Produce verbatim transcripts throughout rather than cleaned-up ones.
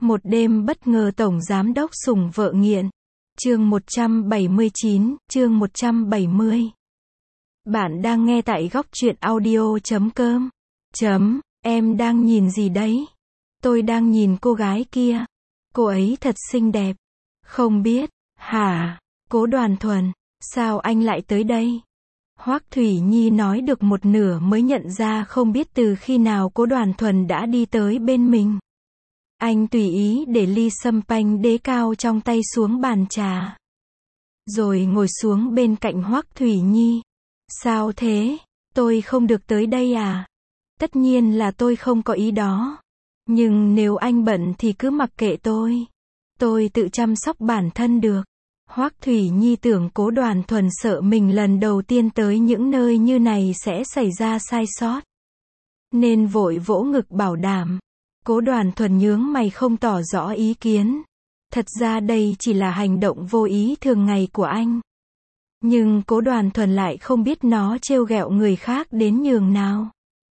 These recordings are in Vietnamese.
Một đêm bất ngờ tổng giám đốc sủng vợ nghiện. Chương một trăm bảy mươi chín, chương một trăm bảy mươi. Bạn đang nghe tại góc truyện audio chấm com. Chấm, em đang nhìn gì đấy? Tôi đang nhìn cô gái kia. Cô ấy thật xinh đẹp. Không biết, hả? Cố Đoàn Thuần, sao anh lại tới đây? Hoắc Thủy Nhi nói được một nửa mới nhận ra không biết từ khi nào Cố Đoàn Thuần đã đi tới bên mình. Anh tùy ý để ly sâm panh đế cao trong tay xuống bàn trà. Rồi ngồi xuống bên cạnh Hoắc Thủy Nhi. Sao thế? Tôi không được tới đây à? Tất nhiên là tôi không có ý đó. Nhưng nếu anh bận thì cứ mặc kệ tôi. Tôi tự chăm sóc bản thân được. Hoắc Thủy Nhi tưởng Cố Đoàn Thuần sợ mình lần đầu tiên tới những nơi như này sẽ xảy ra sai sót. Nên vội vỗ ngực bảo đảm. Cố Đoàn Thuần nhướng mày không tỏ rõ ý kiến. Thật ra đây chỉ là hành động vô ý thường ngày của anh. Nhưng Cố Đoàn Thuần lại không biết nó trêu ghẹo người khác đến nhường nào.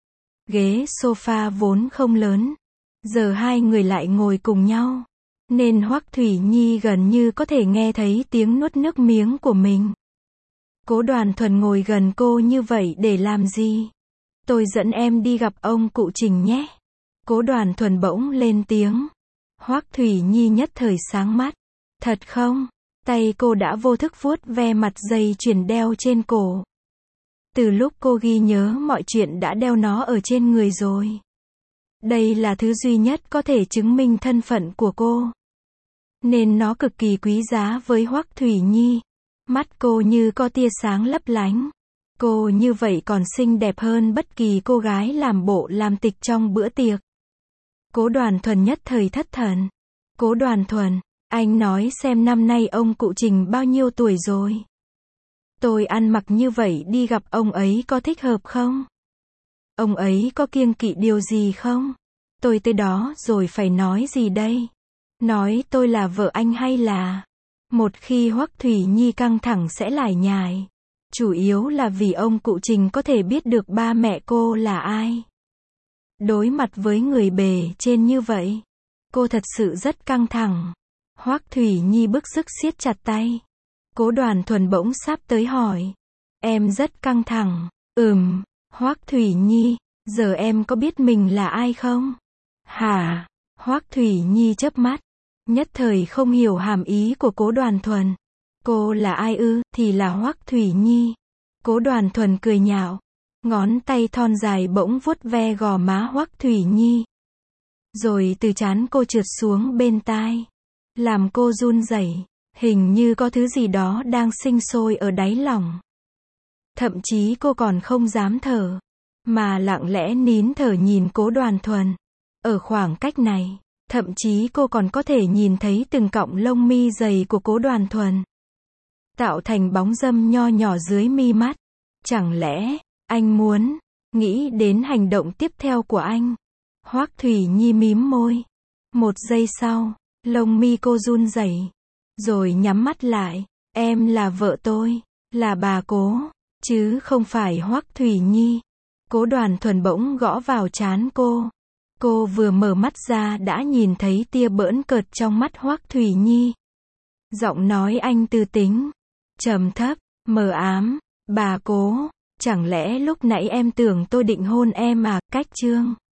Ghế sofa vốn không lớn. Giờ hai người lại ngồi cùng nhau. Nên Hoắc Thủy Nhi gần như có thể nghe thấy tiếng nuốt nước miếng của mình. Cố Đoàn Thuần ngồi gần cô như vậy để làm gì? Tôi dẫn em đi gặp ông cụ Trình nhé. Cố Đoàn Thuần bỗng lên tiếng. Hoắc Thủy Nhi nhất thời sáng mắt. Thật không? Tay cô đã vô thức vuốt ve mặt dây chuyền đeo trên cổ. Từ lúc cô ghi nhớ mọi chuyện đã đeo nó ở trên người rồi. Đây là thứ duy nhất có thể chứng minh thân phận của cô. Nên nó cực kỳ quý giá với Hoắc Thủy Nhi. Mắt cô như có tia sáng lấp lánh. Cô như vậy còn xinh đẹp hơn bất kỳ cô gái làm bộ làm tịch trong bữa tiệc. Cố Đoàn Thuần nhất thời thất thần. Cố Đoàn Thuần, anh nói xem năm nay ông cụ Trình bao nhiêu tuổi rồi? Tôi ăn mặc như vậy đi gặp ông ấy có thích hợp không? Ông ấy có kiêng kỵ điều gì không? Tôi tới đó rồi phải nói gì đây? Nói tôi là vợ anh hay là... Một khi Hoắc Thủy Nhi căng thẳng sẽ lải nhải. Chủ yếu là vì ông cụ Trình có thể biết được ba mẹ cô là ai. Đối mặt với người bề trên như vậy, cô thật sự rất căng thẳng. Hoắc Thủy Nhi bức sức siết chặt tay. Cố Đoàn Thuần bỗng sắp tới hỏi. Em rất căng thẳng. Ừm, Hoắc Thủy Nhi, giờ em có biết mình là ai không? Hả? Hoắc Thủy Nhi chớp mắt. Nhất thời không hiểu hàm ý của Cố Đoàn Thuần. Cô là ai ư? Thì là Hoắc Thủy Nhi. Cố Đoàn Thuần cười nhạo. Ngón tay thon dài bỗng vuốt ve gò má Hoắc Thủy Nhi. Rồi từ trán cô trượt xuống bên tai. Làm cô run rẩy. Hình như có thứ gì đó đang sinh sôi ở đáy lòng. Thậm chí cô còn không dám thở. Mà lặng lẽ nín thở nhìn Cố Đoàn Thuần. Ở khoảng cách này, thậm chí cô còn có thể nhìn thấy từng cọng lông mi dày của Cố Đoàn Thuần. Tạo thành bóng râm nho nhỏ dưới mi mắt. Chẳng lẽ... Anh muốn, nghĩ đến hành động tiếp theo của anh. Hoắc Thủy Nhi mím môi. Một giây sau, lông mi cô run rẩy, rồi nhắm mắt lại. Em là vợ tôi, là bà Cố, chứ không phải Hoắc Thủy Nhi. Cố Đoàn Thuần bỗng gõ vào trán cô. Cô vừa mở mắt ra đã nhìn thấy tia bỡn cợt trong mắt Hoắc Thủy Nhi. Giọng nói anh tư tính, trầm thấp, mờ ám. Bà Cố. Chẳng lẽ lúc nãy em tưởng tôi định hôn em à? Cách chương